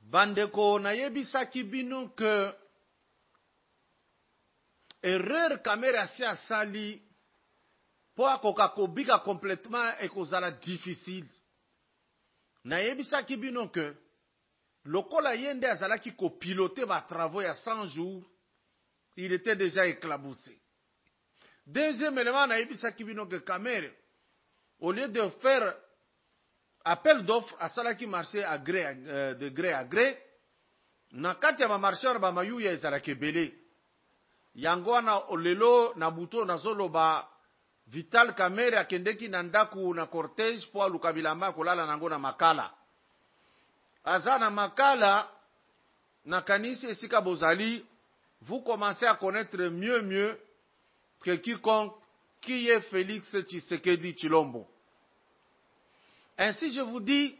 Bandeko nayebisaki bino que erreur Kamere si asali po akoka kobika complètement ekozala difficile. Nayebisaki bino que lokola yende azalaki kopiloter ba travaux ya 100 jours, il était déjà éclaboussé. Deuxième élément, nayebisaki bino que Kamere, au lieu de faire appel d'offres à salaki marché de gré à gré, na kati ya marché na ba mayu ya ezalaki ebele. Yango wana olelo na buto na zolo ba Vital Kamere akendeki na ndaku na cortège po aluka bilamba kolala nango na makala. Aza na makala na kanisi esika bozali, vous commencez à connaître mieux que quiconque qui est Félix Tshisekedi Tshilombo. Ainsi je vous dis,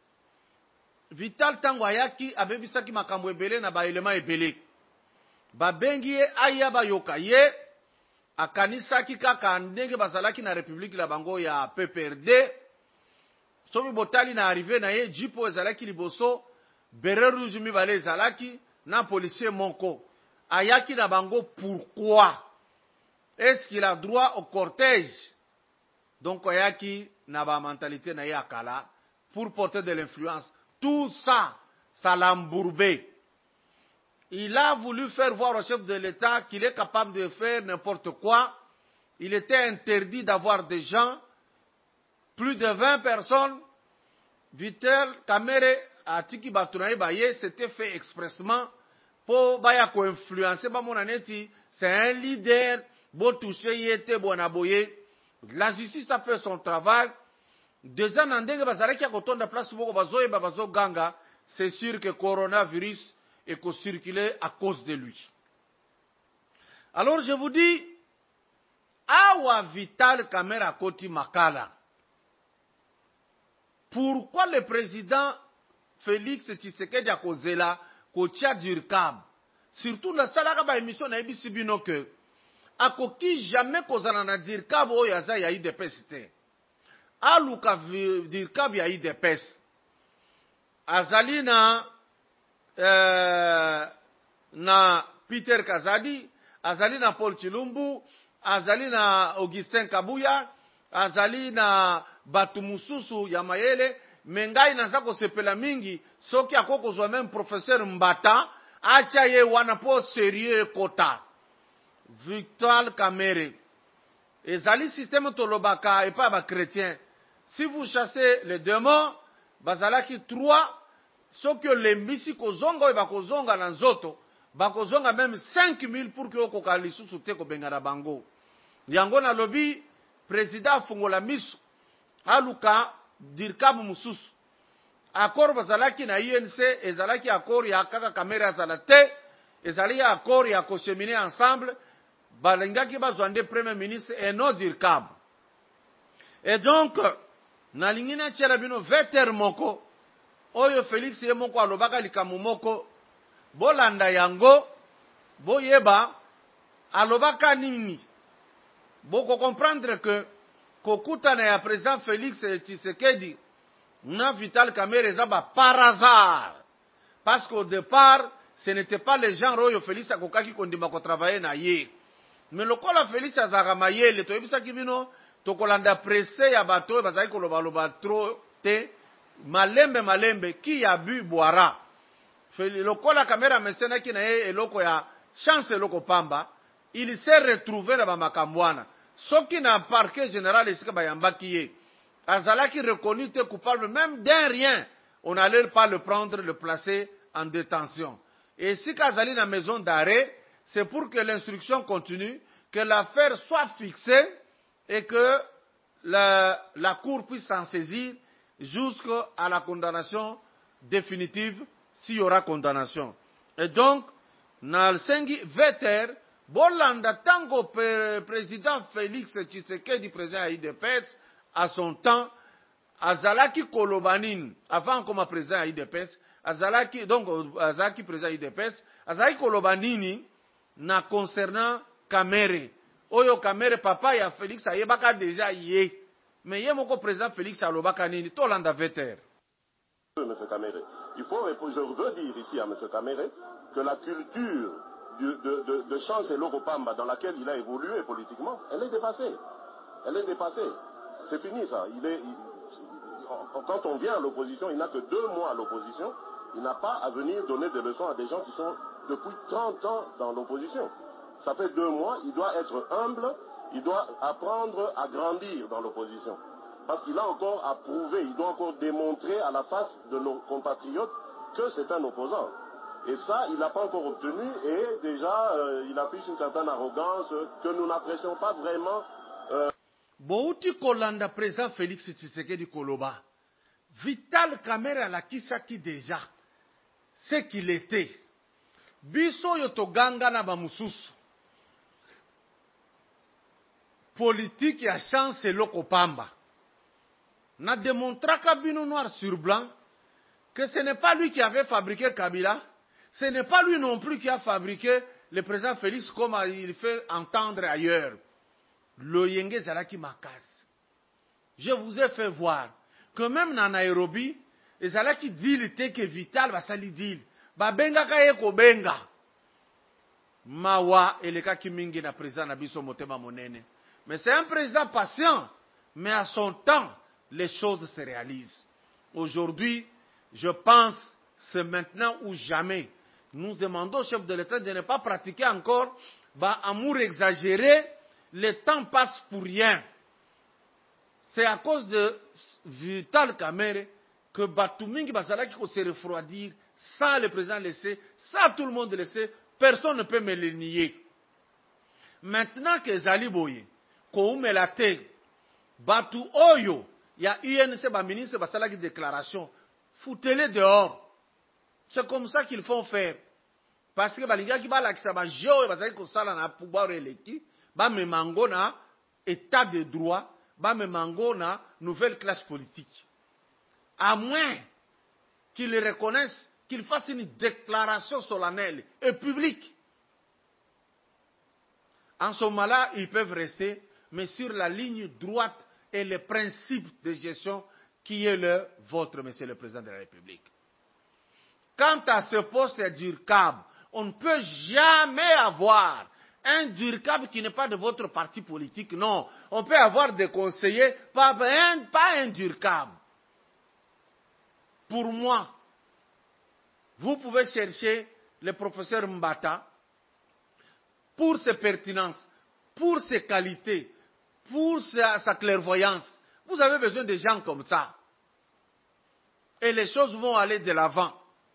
Vital tango ayaki abebisaki makambo ebele na ba elema ebele. Ba bengi ye aya ba yoka ye akanisaki kaka ndenge bazalaki na République la bango ya PPRD. Somi botali na arrivé na ye jipo ezalaki liboso beret rouge mibale ezalaki na policier moko. Ayaki na bango pourquoi? Est-ce qu'il a droit au cortège? Donc ayaki na ba mentalité na ye akala pour porter de l'influence. Tout ça, ça l'a embourbé. Il a voulu faire voir au chef de l'État qu'il est capable de faire n'importe quoi. Il était interdit d'avoir des gens, plus de 20 personnes. Vital Kamere atiki batunaye baye, c'était fait expressement pour baya ko influencer ba monaneti. C'est un leader, bo touché yete bonaboye. La justice a fait son travail. Déjà nandenge bazalaki ya kotonda place boko bazoyeba bazoganga, c'est sûr que coronavirus est circulé à cause de lui. Alors je vous dis, awa Vital Kamere koti makala. Pourquoi le président Félix Tshisekedi akozela kotia Dirkab? Surtout na salaka ba émission na ebisi bino que akoki jamais kozala na Dirkab oyo aza ya IDPS te. Aluka Dirkab ya IDPS. Azali na Peter Kazadi, azali na Paul Chilumbu, azali na Augustin Kabuya, azali na batu mususu ya mayele. Mengai naza kosepela mingi soki akoko zwa même professeur Mbata acha ye wana po sérieux kota. Vital Kamere ezali système tolobaka et pas ba chrétien. Si vous chassez les démons, bazalaki 3. Soki olembisi kozonga ba kozonga na nzoto, ba kozonga même 5000 pour que okoka lisusu te ko bengana bango. Yango na lobi président fungola miso aluka Dirkab mususu. Accord bazalaki na UNC ezalaki accord ya kaka Kamere azalate, ezali accord ya ko cheminer ensemble, balengaki bazwande premier ministre et non Dirkab. Et donc nalingina tshela bino veter moko oyo Félix ye moko alobaka likamu moko bolanda yango boyeba alobaka nini. Boko comprendre que kokutana ya président Félix Tshisekedi na Vital Kamere zaba par hasard. Parce qu'au départ, ce n'était pas les gens oyo Félix akokaki kondima ko travailler na ye. Mais lokola Félix azaka mayele to yebisaki bino tokolanda pressé ya bato bazali koloba loba trop te. Malembe qui a bu boira. Lokola Kamere mesenaki na ye eloko ya chance eloko pamba, il s'est retrouvé na bamakambwana. Soki na parquet général esika bayambaki ye, azalaki reconnu te coupable même d'un rien, on n'allait pas le prendre, le placer en détention. Et si azali na maison d'arrêt, c'est pour que l'instruction continue, que l'affaire soit fixée et que la cour puisse s'en saisir jusqu'à la condamnation définitive, s'il y aura condamnation. Et donc, Nalsengi Veter, Bolanda Tango président Félix Tshisekedi, président IDPS, à son temps, Azalaki Kolobanin, avant comme président IDPS, Azalaki, donc Azalaki président IDPS, Azalaki Kolobanini, na concernant Kamere. Oyo Kamere, papa ya Félix, ayebaka déjà yé. Mais il y a mon président Félix Alobaka Nini, Tolanda Veter. M. Kamere. Je veux dire ici à M. Kamere que la culture de Chance et Lokopamba dans laquelle il a évolué politiquement, elle est dépassée. Elle est dépassée. C'est fini ça. Quand on vient à l'opposition, il n'a que 2 mois à l'opposition. Il n'a pas à venir donner des leçons à des gens qui sont depuis 30 ans dans l'opposition. Ça fait 2 mois, il doit être humble, il doit apprendre à grandir dans l'opposition. Parce qu'il a encore à prouver, il doit encore démontrer à la face de nos compatriotes que c'est un opposant. Et ça, il n'a pas encore obtenu et déjà, il affiche une certaine arrogance que nous n'apprécions pas vraiment. Bouti Kolanda, président Félix Tshisekedi Koloba. Vital Kamere alakisaki déjà ce qu'il était. Biso yotoganga na bamususu. Politique ya Chance et Lokopamba. N'a démontré Kabino noir sur blanc que ce n'est pas lui qui avait fabriqué Kabila. Ce n'est pas lui non plus qui a fabriqué le président Félix comme il fait entendre ailleurs. Le Yenge Zalaki Makas. Je vous ai fait voir que même dans Nairobi, Zalaki dit que Vital va sali dit. Babenga kayeko benga. Mawa eleka kimingi na président Nabiso Motema Monene. Mais c'est un président patient. Mais à son temps, les choses se réalisent. Aujourd'hui, je pense, c'est maintenant ou jamais. Nous demandons au chef de l'État de ne pas pratiquer encore amour exagéré. Le temps passe pour rien. C'est à cause de Vital Kamere que Batumingi Basalaki se refroidir sans le président laisser, sans tout le monde laisser. Personne ne peut me le nier. Maintenant que Zali Boye, Koume Late, Batu Oyo, il y a UNC, ministre Basalaki déclaration, foutez-les dehors. C'est comme ça qu'ils font faire. Parce que Balinga qui va l'accès à Géo et Basalaki Kosala na pouvoir électif, me mango na état de droit, me mango na nouvelle classe politique. À moins qu'ils reconnaissent, qu'ils fassent une déclaration solennelle et publique. En ce moment-là, ils peuvent rester, mais sur la ligne droite et les principes de gestion qui est le vôtre, monsieur le président de la République. Quant à ce poste d'URCAB, on ne peut jamais avoir un DURCAB qui n'est pas de votre parti politique, non. On peut avoir des conseillers, pas un DURCAB. Pour moi, vous pouvez chercher le professeur Mbata pour ses pertinences, pour ses qualités, pour sa clairvoyance. Vous avez besoin de gens comme ça. Et les choses vont aller de l'avant.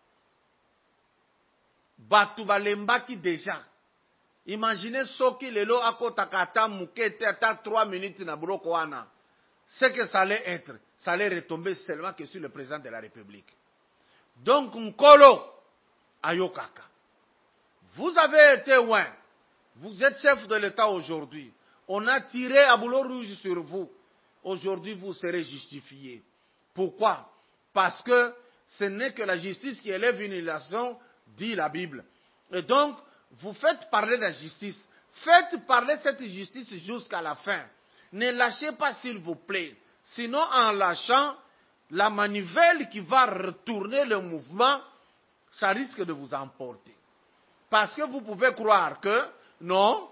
Batouba Lembaki déjà. Imaginez Soki Lelo Akotakata Mukete ata 3 minutes na Buloko wana. Ce que ça allait être, ça allait retomber seulement que sur le président de la République. Donc Nkolo Ayokaka. Vous avez été loin. Vous êtes chef de l'État aujourd'hui. On a tiré à boulot rouge sur vous. Aujourd'hui, vous serez justifié. Pourquoi? Parce que ce n'est que la justice qui élève une nation, dit la Bible. Et donc, vous faites parler la justice. Faites parler cette justice jusqu'à la fin. Ne lâchez pas, s'il vous plaît. Sinon, en lâchant, la manivelle qui va retourner le mouvement, ça risque de vous emporter. Parce que vous pouvez croire que, non,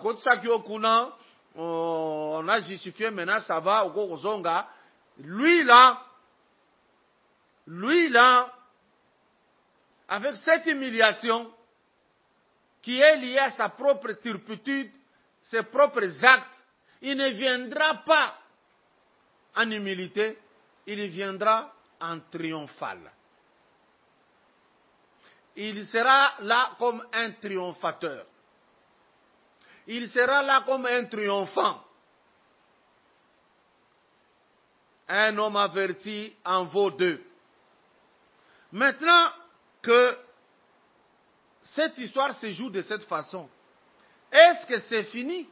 on a justifié, maintenant ça va, lui là, avec cette humiliation qui est liée à sa propre turpitude, ses propres actes, il ne viendra pas en humilité, il viendra en triomphal. Il sera là comme un triomphateur. Il sera là comme un triomphant. Un homme averti en vaut 2. Maintenant que cette histoire se joue de cette façon, est-ce que c'est fini?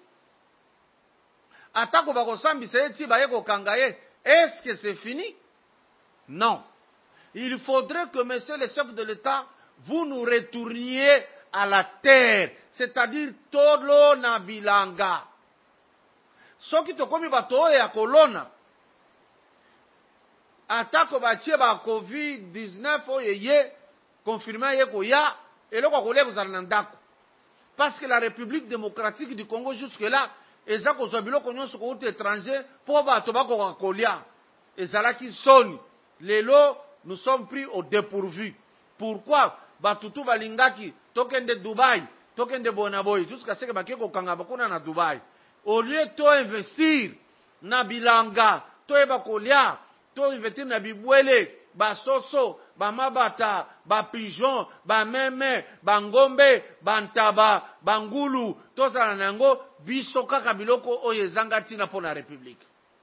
Est-ce que c'est fini? Non. Il faudrait que, monsieur le chef de l'État, vous nous retourniez à la terre, c'est-à-dire Tolo na bilanga. Soki tokomi bato ya kolona, atako batie ba COVID-19 oyo ye confirmé ye koya eloko kolia kozala na ndako. Parce que la République démocratique du Congo jusque-là, eza kozwa biloko nyonso kouta étranger po bato bakoka kolia. Ezalaki soni. Lelo, nous sommes pris au dépourvu. Pourquoi? Batutu balingaki tokende Dubaï, tokende Bonaboy, jusqu'à ce que bakeko kanga bakuna na Dubaï. Au lieu to investir na bilanga, to eba kolia, to investir na bibwele, ba soso, ba mabata, ba pigeon, ba meme, ba ngombe, ba ntaba, ba ngulu, to zala nango biso kaka biloko oyo ezanga tina pour la République.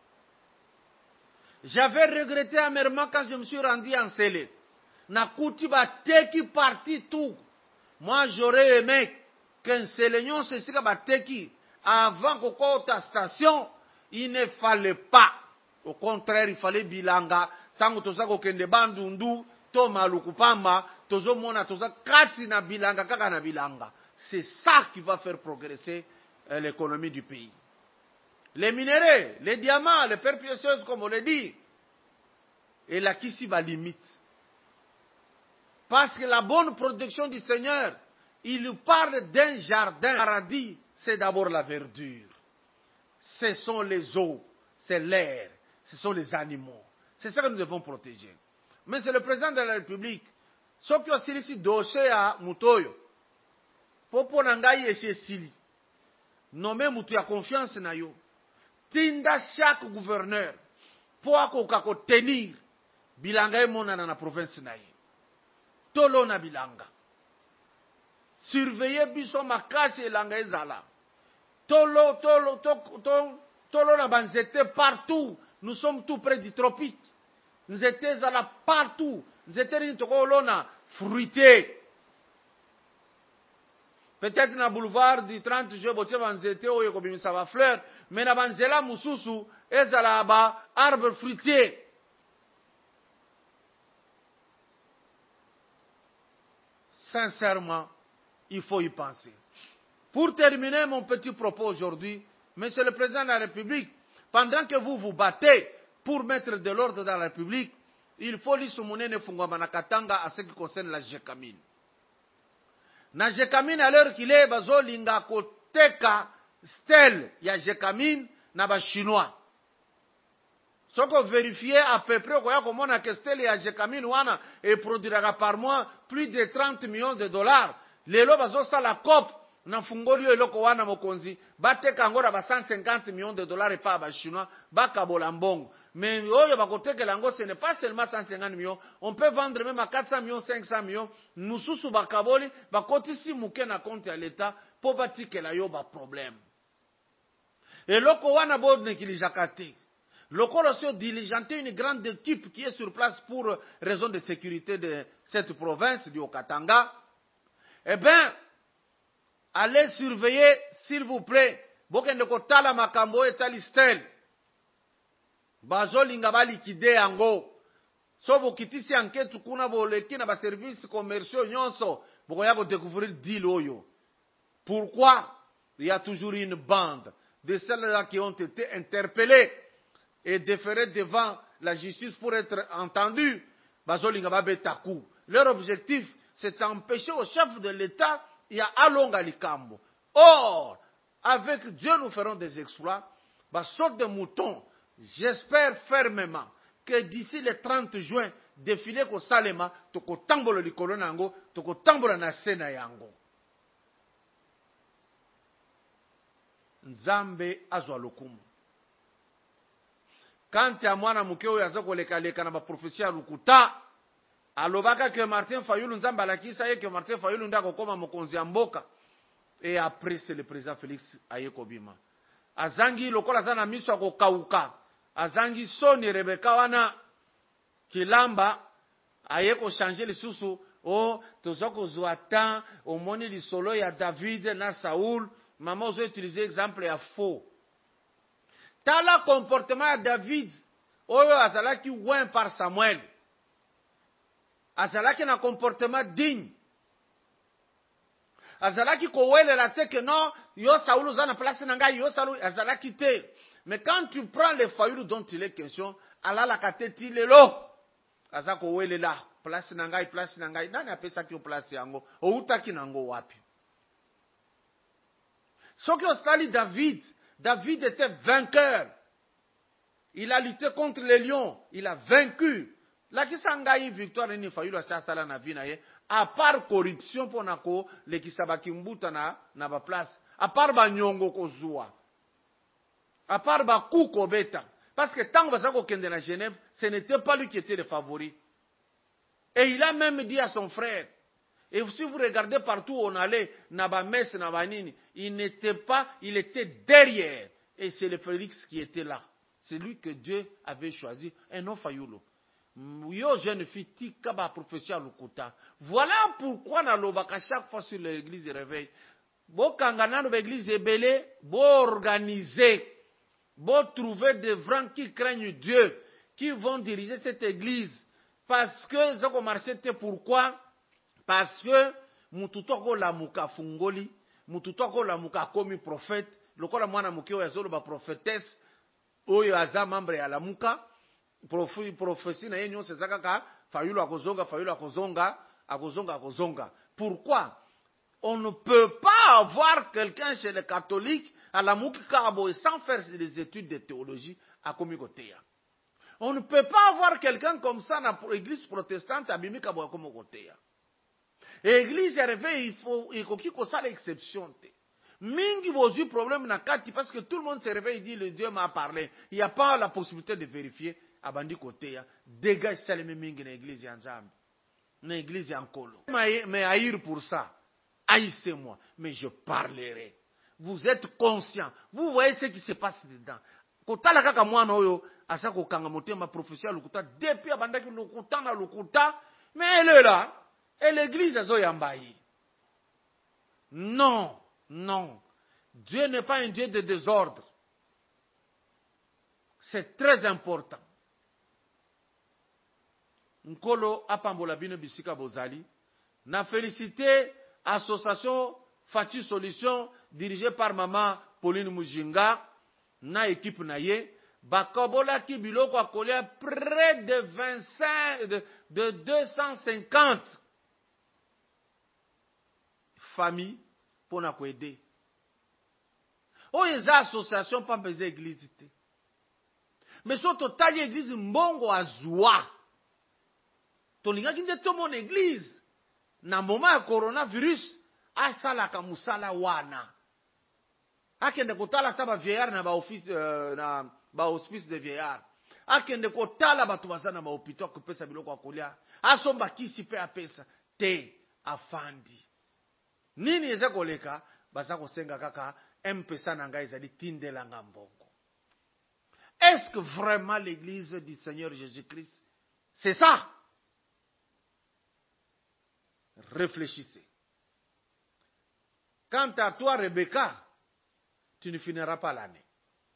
J'avais regretté amèrement quand je me suis rendu en Sélé. Nakuti ba teki parti tout. Moi j'aurais aimé qu'un Sélénion se sika ba teki avant qu'au ta station, il ne fallait pas. Au contraire, il fallait bilanga. Tango toza kokende bandundu, to malukupamba, tozo mona toza kati na bilanga kaka na bilanga. C'est ça qui va faire progresser l'économie du pays. Les minéraux, les diamants, les pierres précieuses, comme on le dit. Et là, qui s'y va limite? Parce que la bonne production du Seigneur, il parle d'un jardin paradis, c'est d'abord la verdure. Ce sont les eaux, c'est l'air, ce sont les animaux. C'est ça que nous devons protéger. Mais c'est le président de la République. Ce qui est ici, dossier à Mutoyo. Popo nangai et chez Sili. Nommé Mutoya confiance na yo. Tinda chaque gouverneur. Pour ako tenir. Bilanga e mona na province na ye. Tolo na bilanga. Surveiller biso makasi elanga ezala. Tolo na banzete partout. Nous sommes tout près du tropique. Nous étions là partout. Nous étions là fruitier. Peut-être na boulevard du 30 juillet, botier banzete oyo kobimisa ba fleur, mais na banzela mususu ezala ba arbre fruitier. Sincèrement, il faut y penser. Pour terminer mon petit propos aujourd'hui, Monsieur le Président de la République, pendant que vous vous battez pour mettre de l'ordre dans la République, il faut l'isoumounene fungwama katanga à ce qui concerne la Gécamine. Na Gécamine, à l'heure qu'il est, bazo linga koteka stèle ya Gécamine na ba chinois. Ce qu'on vérifie à peu près, comment on a que stèle ya Gécamine wana et produira par mois plus de 30 millions de dollars. Lelo bazo sa la COP na fungolio eloko wana mokonzi bateka ngora ba 150 millions de dollars et pas ba chinois bakabola mbongo. Mais oyo bakoteka lango ce n'est pas seulement 150 millions, on peut vendre même à 400 millions, 500 millions. Nous sous bakaboli bakotisi muke na compte à l'état pour batikela yo ba problème. Et loko wana bo nekilijakate. Loko aussi diligenté une grande équipe qui est sur place pour raison de sécurité de cette province du Haut-Katanga. Eh bien, allez surveiller, s'il vous plaît. Bokende kotala makambo etali stel. Bazo linga ba liquide yango. So bokitisi enquête kuna boleki na ba services commerciaux nyonso. Bokoya ko découvrir deal oyo. Pourquoi? Il y a toujours une bande de celles-là qui ont été interpellées et déférées devant la justice pour être entendus. Bazo linga ba betaku. Leur objectif, c'est d'empêcher au chef de l'État il y a Alonga Likambo. Or, avec Dieu, nous ferons des exploits. Bah, sorte de moutons. J'espère fermement que d'ici le 30 juin, défilé ko Salema, toko tambolo likolo nango, toko tambola na sena yango. Nzambe azwa lokumu. Quand ya mwana muke oyo aza koleka na ba prophétie lukuta, alobaka que Martin Fayulu nzambe alakisa ye que Martin Fayulu ndako koma mokonzi ya mboka. Et après c'est le président Félix Ayekobima. Azangi lokola zana miso akokauka. Azangi soni Rebeka wana kilamba ayeko changer lisusu o tozoko zuata omoni lisolo ya David na Saoul. Maman ozo utiliser exemple ya faux. Tala comportement ya David oyo azalaki ouin par Samuel. Azalaki na comportement digne. Azalaki kowele la te que non, yo Saoul zana place na ngai yo Saoul azalaki te. Mais quand tu prends les Fayoulou dont il est question, ala la kateti lelo. Azako wele là, place nangai, nani appelle ça qui place yango, outaki nango wapi. Ce qui ostali David était vainqueur. Il a lutté contre les lions, il a vaincu. La kisangai victoire ni Fayoulou asala na vie na ye, à part corruption pour nako, le kisabaki mbuta na ba place, à part ba nyongo kozua. À part Bakou Kobeta. Parce que tant que Bazako Kende à Genève, ce n'était pas lui qui était le favori. Et il a même dit à son frère, et si vous regardez partout où on allait, Nabames, Nabanini, il n'était pas, il était derrière. Et c'est le Félix qui était là. C'est lui que Dieu avait choisi, un non Fayoulou. Yo, jeune fille, tika ba professeur Lukuta. Voilà pourquoi na lobaka chaque fois sur l'église de réveil. Bo kangana no l'église est belé, bo organiser. Bon, trouver des vrais qui craignent Dieu, qui vont diriger cette église. Parce que, ça marché, pourquoi? Parce que, mututoko la muka fungoli, mututoko la muka komi prophète, le kola mwana mukio ya zolo ba prophétesse, oyo aza membre ya la muka, prophétie na yenyo se zakaka, Fayoulou akozonga. Pourquoi? On ne peut pas avoir quelqu'un chez les catholiques à la Moukikabo et sans faire des études de théologie à Komikoteya. On ne peut pas avoir quelqu'un comme ça dans l'église protestante à Bimikabo à Komikoteya. Et l'église réveille, il faut qu'il y ait l'exception. Mingi bozu problème na kati parce que tout le monde se réveille et dit le Dieu m'a parlé. Il n'y a pas la possibilité de vérifier à Bandi Koteya. Dégage ça les mingi dans l'église Yanzam. Dans l'église Yankolo. Mais haïr pour ça. Haïssez-moi, mais je parlerai. Vous êtes conscient. Vous voyez ce qui se passe dedans. Kotala kaka mwana oyo asako kanga motema professeur Lukuta depuis abandaki Lukuta na Lukuta, mais elle est là. Et l'église azo yambayi. Non. Dieu n'est pas un Dieu de désordre. C'est très important. Nkolo apambola bino bisika bozali. Na félicité Association Fati Solution dirigée par maman Pauline Mujinga na équipe naye bakobola ki biloko akolia près de 25 de 250 familles pour na ko aider. O eza association pas besoin église té. Mais so total église mbongo azwa. Tolinga kinde to mon église. Na moment ya coronavirus, asalaka musala wana. Akende kotala taba vieillard na ba office na ba hospice de vieillard. Akende kotala batu bazana ba hôpital ko pesa biloko akolia. Asomba kisi pe apesa te afandi. Nini eza koleka baza kosenga kaka mpesa na ngai ezali tindelanga mbongo. Est-ce que vraiment l'église du Seigneur Jésus-Christ c'est ça? Réfléchissez. Quant à toi, Rebecca, tu ne finiras pas l'année.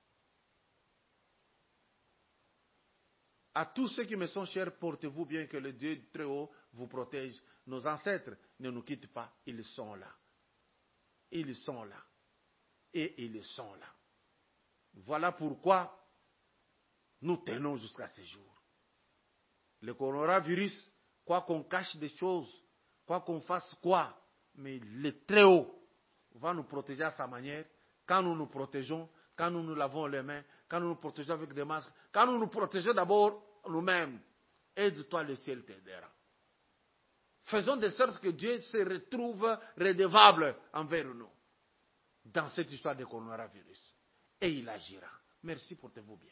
À tous ceux qui me sont chers, portez-vous bien, que le Dieu très haut vous protège. Nos ancêtres ne nous quittent pas, ils sont là. Ils sont là. Et ils sont là. Voilà pourquoi nous tenons jusqu'à ce jour. Le coronavirus, quoi qu'on cache des choses, quoi qu'on fasse quoi, mais le Très-Haut va nous protéger à sa manière. Quand nous nous protégeons, quand nous nous lavons les mains, quand nous nous protégeons avec des masques, quand nous nous protégeons d'abord nous-mêmes, aide-toi, le ciel t'aidera. Faisons de sorte que Dieu se retrouve redevable envers nous dans cette histoire de coronavirus. Et il agira. Merci, portez-vous bien.